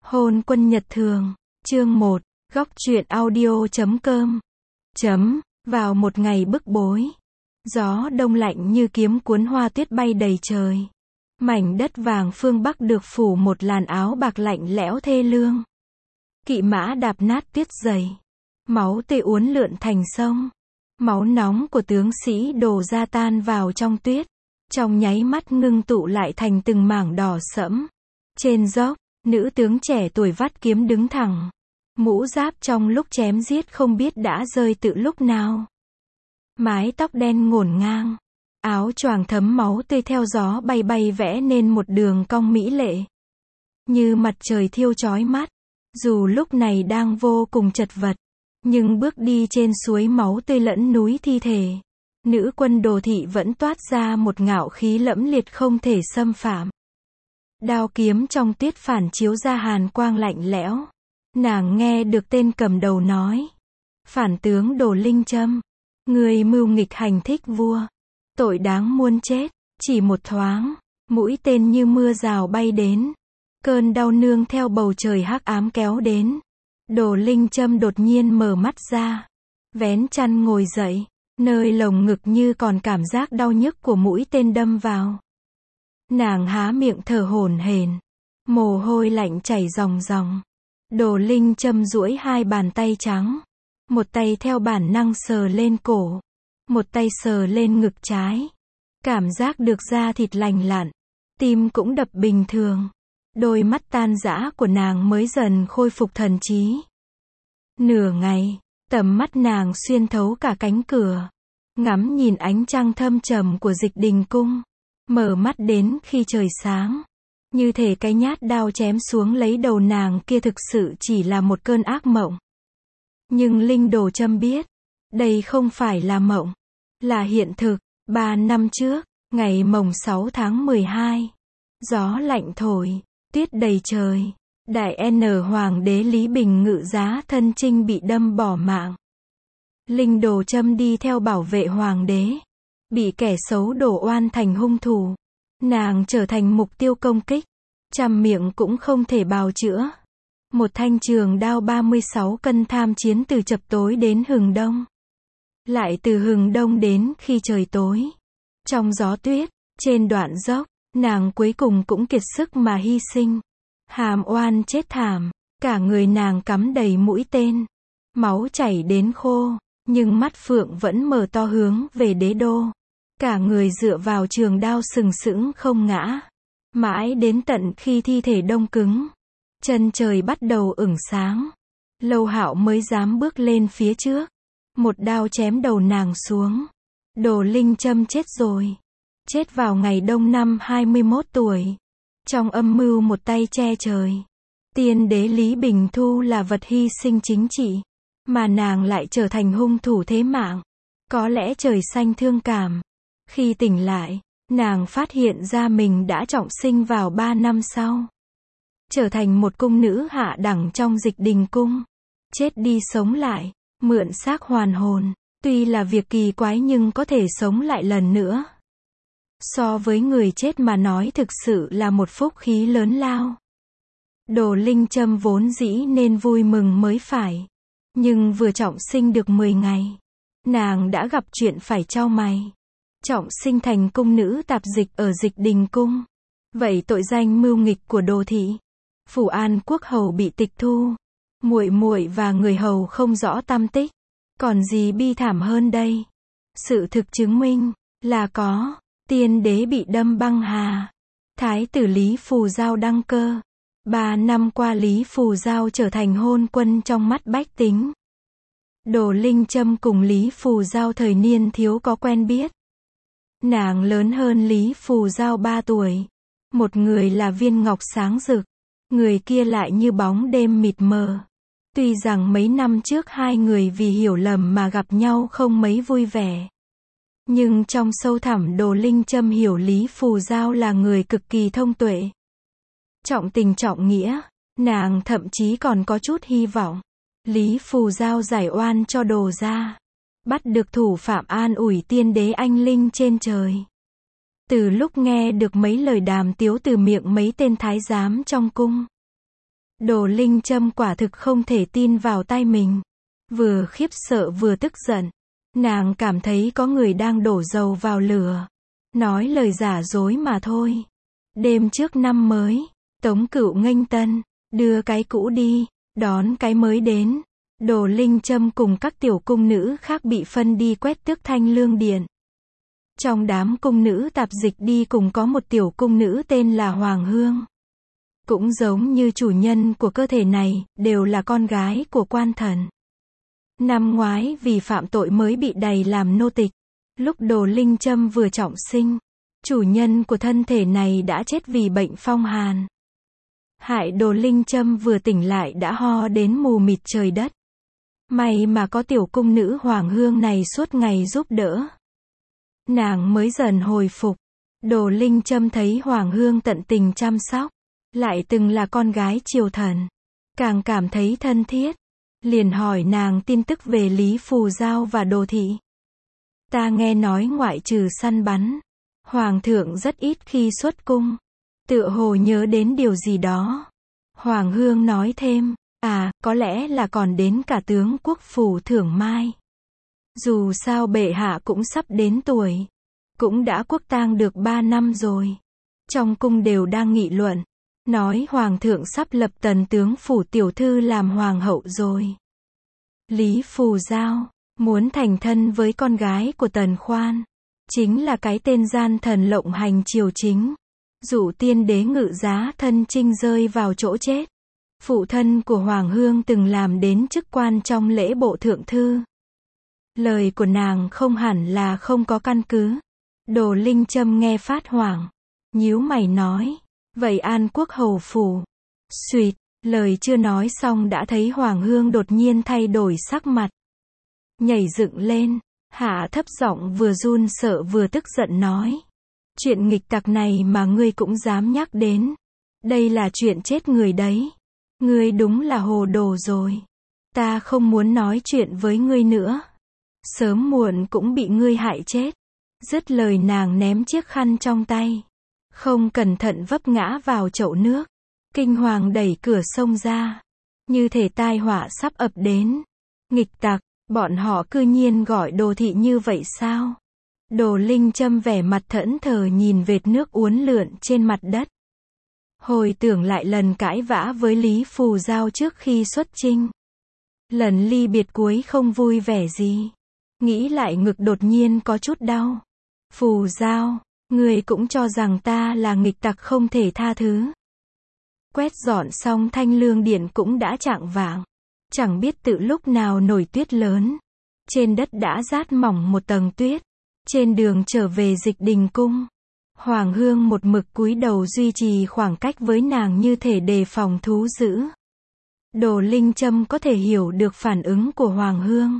Hôn quân nhật thường, chương 1, góc truyện audio.com. Vào một ngày bức bối, gió đông lạnh như kiếm cuốn hoa tuyết bay đầy trời. Mảnh đất vàng phương Bắc được phủ một làn áo bạc lạnh lẽo thê lương. Kỵ mã đạp nát tuyết dày. Máu tươi uốn lượn thành sông. Máu nóng của tướng sĩ đổ ra tan vào trong tuyết. Trong nháy mắt ngưng tụ lại thành từng mảng đỏ sẫm. Trên dốc, nữ tướng trẻ tuổi vắt kiếm đứng thẳng. Mũ giáp trong lúc chém giết không biết đã rơi từ lúc nào. Mái tóc đen ngổn ngang. Áo choàng thấm máu tươi theo gió bay bay vẽ nên một đường cong mỹ lệ. Như mặt trời thiêu chói mắt. Dù lúc này đang vô cùng chật vật. Nhưng bước đi trên suối máu tươi lẫn núi thi thể. Nữ quân Đồ Thị vẫn toát ra một ngạo khí lẫm liệt không thể xâm phạm. Đao kiếm trong tuyết phản chiếu ra hàn quang lạnh lẽo. Nàng nghe được tên cầm đầu nói. Phản tướng Đồ Linh Trâm. Người mưu nghịch hành thích vua. Tội đáng muôn chết. Chỉ một thoáng, mũi tên như mưa rào bay đến. Cơn đau nương theo bầu trời hắc ám kéo đến. Đồ Linh Trâm đột nhiên mở mắt ra. Vén chăn ngồi dậy. Nơi lồng ngực như còn cảm giác đau nhức của mũi tên đâm vào. Nàng há miệng thở hổn hển. Mồ hôi lạnh chảy ròng ròng. Đồ Linh Trâm duỗi hai bàn tay trắng. Một tay theo bản năng sờ lên cổ. Một tay sờ lên ngực trái. Cảm giác được da thịt lành lặn. Tim cũng đập bình thường. Đôi mắt tan rã của nàng mới dần khôi phục thần trí. Nửa ngày, tầm mắt nàng xuyên thấu cả cánh cửa. Ngắm nhìn ánh trăng thâm trầm của Dịch Đình cung. Mở mắt đến khi trời sáng. Như thể cái nhát đao chém xuống lấy đầu nàng kia thực sự chỉ là một cơn ác mộng. Nhưng Linh Đồ Trâm biết. Đây không phải là mộng. Là hiện thực. 3 năm trước, ngày mồng 6 tháng 12. Gió lạnh thổi. Tuyết đầy trời. Đại N Hoàng đế Lý Bình Ngự giá thân chinh bị đâm bỏ mạng. Linh Đồ Trâm đi theo bảo vệ hoàng đế. Bị kẻ xấu đổ oan thành hung thủ. Nàng trở thành mục tiêu công kích. Trăm miệng cũng không thể bào chữa. Một thanh trường đao 36 cân tham chiến từ chập tối đến hừng đông. Lại từ hừng đông đến khi trời tối. Trong gió tuyết, trên đoạn dốc, nàng cuối cùng cũng kiệt sức mà hy sinh. Hàm oan chết thảm. Cả người nàng cắm đầy mũi tên. Máu chảy đến khô. Nhưng mắt phượng vẫn mở to hướng về đế đô. Cả người dựa vào trường đao sừng sững không ngã. Mãi đến tận khi thi thể đông cứng. Chân trời bắt đầu ửng sáng. Lâu Hạo mới dám bước lên phía trước. Một đao chém đầu nàng xuống. Đồ Linh Trâm chết rồi. Chết vào ngày đông năm 21 tuổi. Trong âm mưu một tay che trời. Tiên đế Lý Bình Thu là vật hy sinh chính trị. Mà nàng lại trở thành hung thủ thế mạng. Có lẽ trời xanh thương cảm. Khi tỉnh lại, nàng phát hiện ra mình đã trọng sinh vào 3 năm sau. Trở thành một cung nữ hạ đẳng trong Dịch Đình cung. Chết đi sống lại, mượn xác hoàn hồn. Tuy là việc kỳ quái nhưng có thể sống lại lần nữa. So với người chết mà nói thực sự là một phúc khí lớn lao. Đồ Linh Trâm vốn dĩ nên vui mừng mới phải. Nhưng vừa trọng sinh được 10 ngày. Nàng đã gặp chuyện phải chau mày. Trọng sinh thành cung nữ tạp dịch ở Dịch Đình cung. Vậy tội danh mưu nghịch của Đồ Thị. Phủ An Quốc hầu bị tịch thu. Muội muội và người hầu không rõ tăm tích. Còn gì bi thảm hơn đây? Sự thực chứng minh là có. Tiên đế bị đâm băng hà. Thái tử Lý Phù Giao đăng cơ. 3 năm qua Lý Phù Giao trở thành hôn quân trong mắt bách tính. Đồ Linh Trâm cùng Lý Phù Giao thời niên thiếu có quen biết. Nàng lớn hơn Lý Phù Giao 3 tuổi. Một người là viên ngọc sáng rực. Người kia lại như bóng đêm mịt mờ. Tuy rằng mấy năm trước hai người vì hiểu lầm mà gặp nhau không mấy vui vẻ. Nhưng trong sâu thẳm Đồ Linh Trâm hiểu Lý Phù Giao là người cực kỳ thông tuệ. Trọng tình trọng nghĩa, nàng thậm chí còn có chút hy vọng. Lý Phù Giao giải oan cho Đồ gia. Bắt được thủ phạm an ủi tiên đế anh linh trên trời. Từ lúc nghe được mấy lời đàm tiếu từ miệng mấy tên thái giám trong cung. Đồ Linh Châm quả thực không thể tin vào tai mình. Vừa khiếp sợ vừa tức giận. Nàng cảm thấy có người đang đổ dầu vào lửa. Nói lời giả dối mà thôi. Đêm trước năm mới, Tống Cửu nghênh tân, đưa cái cũ đi, đón cái mới đến. Đồ Linh Châm cùng các tiểu cung nữ khác bị phân đi quét tước Thanh Lương Điện. Trong đám cung nữ tạp dịch đi cùng có một tiểu cung nữ tên là Hoàng Hương. Cũng giống như chủ nhân của cơ thể này, đều là con gái của quan thần. Năm ngoái vì phạm tội mới bị đày làm nô tịch. Lúc Đồ Linh Châm vừa trọng sinh, chủ nhân của thân thể này đã chết vì bệnh phong hàn. Hại Đồ Linh Châm vừa tỉnh lại đã ho đến mù mịt trời đất. May mà có tiểu cung nữ Hoàng Hương này suốt ngày giúp đỡ. Nàng mới dần hồi phục. Đồ Linh Châm thấy Hoàng Hương tận tình chăm sóc, lại từng là con gái triều thần, càng cảm thấy thân thiết. Liền hỏi nàng tin tức về Lý Phù Giao và Đồ Thị. Ta nghe nói ngoại trừ săn bắn, Hoàng thượng rất ít khi xuất cung. Tựa hồ nhớ đến điều gì đó. Hoàng Hương nói thêm, có lẽ là còn đến cả tướng quốc phủ thưởng mai. Dù sao bệ hạ cũng sắp đến tuổi. Cũng đã quốc tang được 3 năm rồi. Trong cung đều đang nghị luận. Nói Hoàng thượng sắp lập Tần tướng phủ tiểu thư làm hoàng hậu rồi. Lý Phù Giao, muốn thành thân với con gái của Tần Khoan. Chính là cái tên gian thần lộng hành triều chính. Dụ tiên đế Ngự Giá thân chinh rơi vào chỗ chết. Phụ thân của Hoàng Hương từng làm đến chức quan trong lễ bộ thượng thư. Lời của nàng không hẳn là không có căn cứ. Đồ Linh Châm nghe phát hoảng. Nhíu mày nói. Vậy An Quốc hầu phủ. Xuyệt, lời chưa nói xong đã thấy Hoàng Hương đột nhiên thay đổi sắc mặt. Nhảy dựng lên, hạ thấp giọng vừa run sợ vừa tức giận nói. Chuyện nghịch tặc này mà ngươi cũng dám nhắc đến. Đây là chuyện chết người đấy. Ngươi đúng là hồ đồ rồi. Ta không muốn nói chuyện với ngươi nữa. Sớm muộn cũng bị ngươi hại chết. Dứt lời nàng ném chiếc khăn trong tay. Không cẩn thận vấp ngã vào chậu nước. Kinh hoàng đẩy cửa xông ra. Như thể tai họa sắp ập đến. Nghịch tặc, bọn họ cư nhiên gọi Đồ Thị như vậy sao? Đồ Linh Châm vẻ mặt thẫn thờ nhìn vệt nước uốn lượn trên mặt đất. Hồi tưởng lại lần cãi vã với Lý Phù Giao trước khi xuất chinh. Lần ly biệt cuối không vui vẻ gì. Nghĩ lại ngực đột nhiên có chút đau. Phù Giao, người cũng cho rằng ta là nghịch tặc không thể tha thứ. Quét dọn xong Thanh Lương Điện cũng đã chạng vạng. Chẳng biết từ lúc nào nổi tuyết lớn. Trên đất đã rát mỏng một tầng tuyết. Trên đường trở về Dịch Đình cung, Hoàng Hương một mực cúi đầu duy trì khoảng cách với nàng như thể đề phòng thú dữ. Đồ Linh Châm có thể hiểu được phản ứng của Hoàng Hương.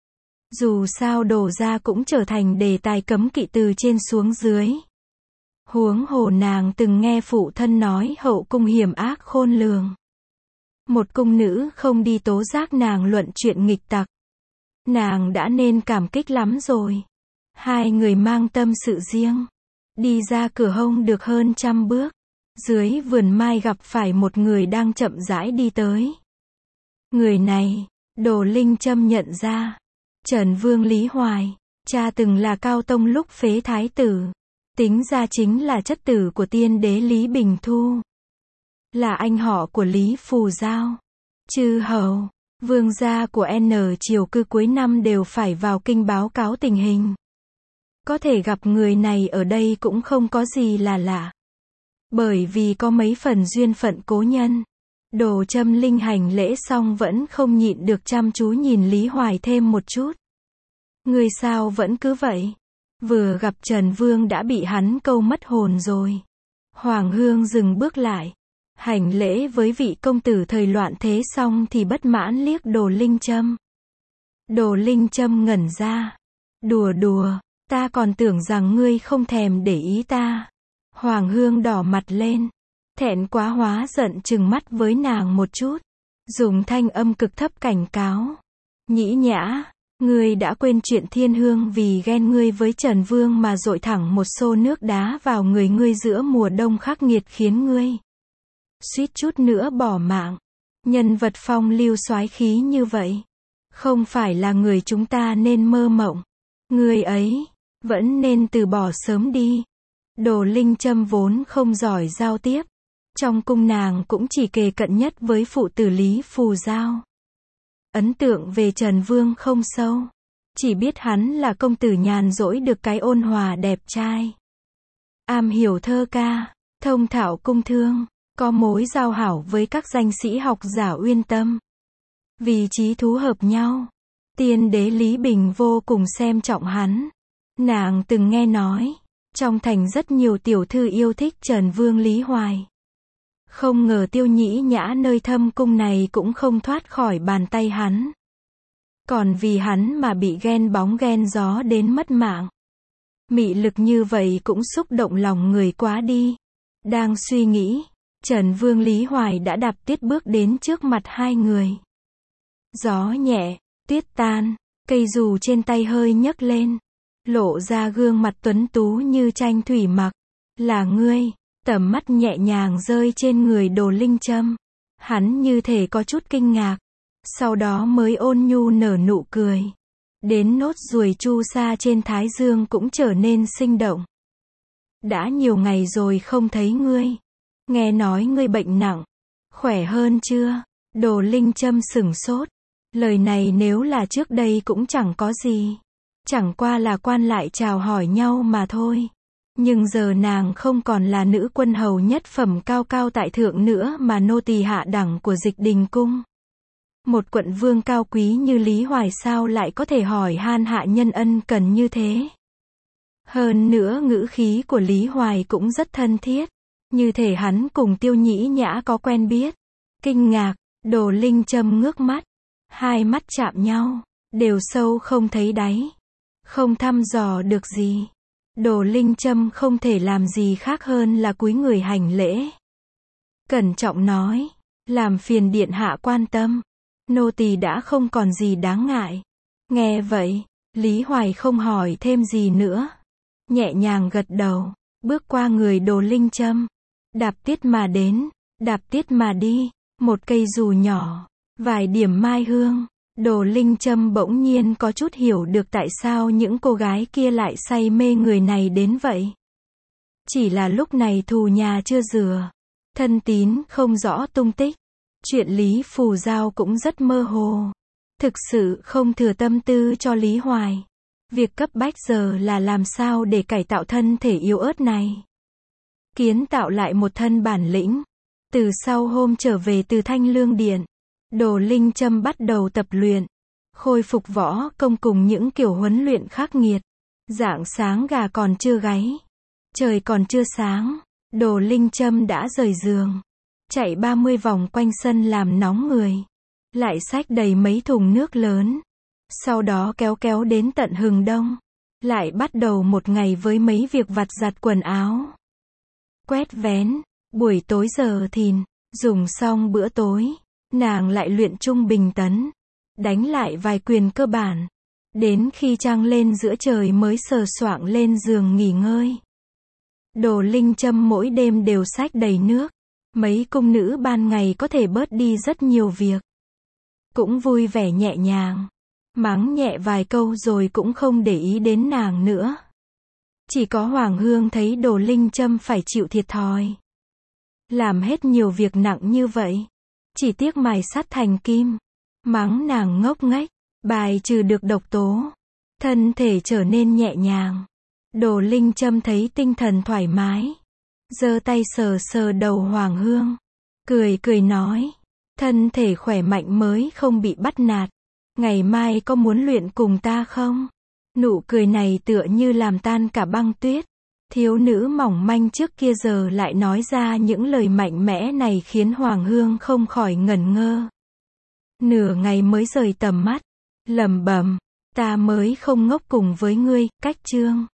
Dù sao Đồ gia cũng trở thành đề tài cấm kỵ từ trên xuống dưới. Huống hồ nàng từng nghe phụ thân nói hậu cung hiểm ác khôn lường. Một cung nữ không đi tố giác nàng luận chuyện nghịch tặc. Nàng đã nên cảm kích lắm rồi. Hai người mang tâm sự riêng. Đi ra cửa hông được hơn 100 bước. Dưới vườn mai gặp phải một người đang chậm rãi đi tới. Người này, Đồ Linh Châm nhận ra. Trần Vương Lý Hoài, cha từng là Cao Tông lúc phế thái tử. Tính ra chính là chất tử của tiên đế Lý Bình Thu. Là anh họ của Lý Phù Giao. Chư hầu, vương gia của N triều cư cuối năm đều phải vào kinh báo cáo tình hình. Có thể gặp người này ở đây cũng không có gì là lạ. Bởi vì có mấy phần duyên phận cố nhân. Đồ Châm Linh hành lễ xong vẫn không nhịn được chăm chú nhìn Lý Hoài thêm một chút. Người sao vẫn cứ vậy? Vừa gặp Trần Vương đã bị hắn câu mất hồn rồi. Hoàng Hương dừng bước lại. Hành lễ với vị công tử thời loạn thế xong thì bất mãn liếc Đồ Linh Châm. Đồ Linh Châm ngẩn ra. Đùa đùa, ta còn tưởng rằng ngươi không thèm để ý ta. Hoàng Hương đỏ mặt lên. Thẹn quá hóa giận trừng mắt với nàng một chút. Dùng thanh âm cực thấp cảnh cáo. Nhĩ Nhã, ngươi đã quên chuyện Thiên Hương vì ghen ngươi với Trần Vương mà dội thẳng một xô nước đá vào người ngươi giữa mùa đông khắc nghiệt khiến ngươi suýt chút nữa bỏ mạng. Nhân vật phong lưu soái khí như vậy, không phải là người chúng ta nên mơ mộng. Người ấy, vẫn nên từ bỏ sớm đi. Đồ Linh Trâm vốn không giỏi giao tiếp. Trong cung nàng cũng chỉ kề cận nhất với phụ tử Lý Phù Giao. Ấn tượng về Trần Vương không sâu. Chỉ biết hắn là công tử nhàn rỗi được cái ôn hòa đẹp trai. Am hiểu thơ ca, thông thạo cung thương, có mối giao hảo với các danh sĩ học giả uyên tâm. Vì chí thú hợp nhau, tiên đế Lý Bình vô cùng xem trọng hắn. Nàng từng nghe nói, trong thành rất nhiều tiểu thư yêu thích Trần Vương Lý Hoài. Không ngờ Tiêu Nhĩ Nhã nơi thâm cung này cũng không thoát khỏi bàn tay hắn. Còn vì hắn mà bị ghen bóng ghen gió đến mất mạng. Mị lực như vậy cũng xúc động lòng người quá đi. Đang suy nghĩ, Trần Vương Lý Hoài đã đạp tuyết bước đến trước mặt hai người. Gió nhẹ, tuyết tan, cây dù trên tay hơi nhấc lên. Lộ ra gương mặt tuấn tú như tranh thủy mặc. Là ngươi, tầm mắt nhẹ nhàng rơi trên người Đồ Linh Trâm. Hắn như thể có chút kinh ngạc. Sau đó mới ôn nhu nở nụ cười. Đến nốt ruồi chu sa trên thái dương cũng trở nên sinh động. Đã nhiều ngày rồi không thấy ngươi. Nghe nói ngươi bệnh nặng. Khỏe hơn chưa? Đồ Linh Trâm sửng sốt. Lời này nếu là trước đây cũng chẳng có gì. Chẳng qua là quan lại chào hỏi nhau mà thôi. Nhưng giờ nàng không còn là nữ quân hầu nhất phẩm cao cao tại thượng nữa mà nô tỳ hạ đẳng của Dịch Đình cung. Một quận vương cao quý như Lý Hoài sao lại có thể hỏi han hạ nhân ân cần như thế. Hơn nữa ngữ khí của Lý Hoài cũng rất thân thiết. Như thể hắn cùng Tiêu Nhĩ Nhã có quen biết. Kinh ngạc, Đồ Linh Trâm ngước mắt. Hai mắt chạm nhau, đều sâu không thấy đáy. Không thăm dò được gì. Đồ Linh Trâm không thể làm gì khác hơn là cúi người hành lễ. Cẩn trọng nói, làm phiền điện hạ quan tâm. Nô tỳ đã không còn gì đáng ngại. Nghe vậy, Lý Hoài không hỏi thêm gì nữa. Nhẹ nhàng gật đầu, bước qua người Đồ Linh Trâm. Đạp tiết mà đến, đạp tiết mà đi. Một cây dù nhỏ, vài điểm mai hương. Đồ Linh Trâm bỗng nhiên có chút hiểu được tại sao những cô gái kia lại say mê người này đến vậy. Chỉ là lúc này thù nhà chưa rửa. Thân tín không rõ tung tích. Chuyện Lý Phù Giao cũng rất mơ hồ. Thực sự không thừa tâm tư cho Lý Hoài. Việc cấp bách giờ là làm sao để cải tạo thân thể yếu ớt này. Kiến tạo lại một thân bản lĩnh. Từ sau hôm trở về từ Thanh Lương Điện, Đồ Linh Trâm bắt đầu tập luyện. Khôi phục võ công cùng những kiểu huấn luyện khắc nghiệt. Rạng sáng gà còn chưa gáy. Trời còn chưa sáng. Đồ Linh Trâm đã rời giường. Chạy 30 vòng quanh sân làm nóng người. Lại xách đầy mấy thùng nước lớn. Sau đó kéo đến tận hừng đông. Lại bắt đầu một ngày với mấy việc vặt giặt quần áo. Quét vén. Buổi tối giờ thìn. Dùng xong bữa tối. Nàng lại luyện trung bình tấn. Đánh lại vài quyền cơ bản. Đến khi trăng lên giữa trời mới sờ soạng lên giường nghỉ ngơi. Đồ Linh Trâm mỗi đêm đều xách đầy nước. Mấy cung nữ ban ngày có thể bớt đi rất nhiều việc. Cũng vui vẻ nhẹ nhàng. Mắng nhẹ vài câu rồi cũng không để ý đến nàng nữa. Chỉ có Hoàng Hương thấy Đồ Linh Trâm phải chịu thiệt thòi. Làm hết nhiều việc nặng như vậy. Chỉ tiếc mài sắt thành kim. Mắng nàng ngốc nghếch. Bài trừ được độc tố. Thân thể trở nên nhẹ nhàng. Đồ Linh Trâm thấy tinh thần thoải mái. Giơ tay sờ sờ đầu Hoàng Hương. Cười nói. Thân thể khỏe mạnh mới không bị bắt nạt. Ngày mai có muốn luyện cùng ta không? Nụ cười này tựa như làm tan cả băng tuyết. Thiếu nữ mỏng manh trước kia giờ lại nói ra những lời mạnh mẽ này khiến Hoàng Hương không khỏi ngẩn ngơ. Nửa ngày mới rời tầm mắt. Lẩm bẩm. Ta mới không ngốc cùng với ngươi, Cách Chương.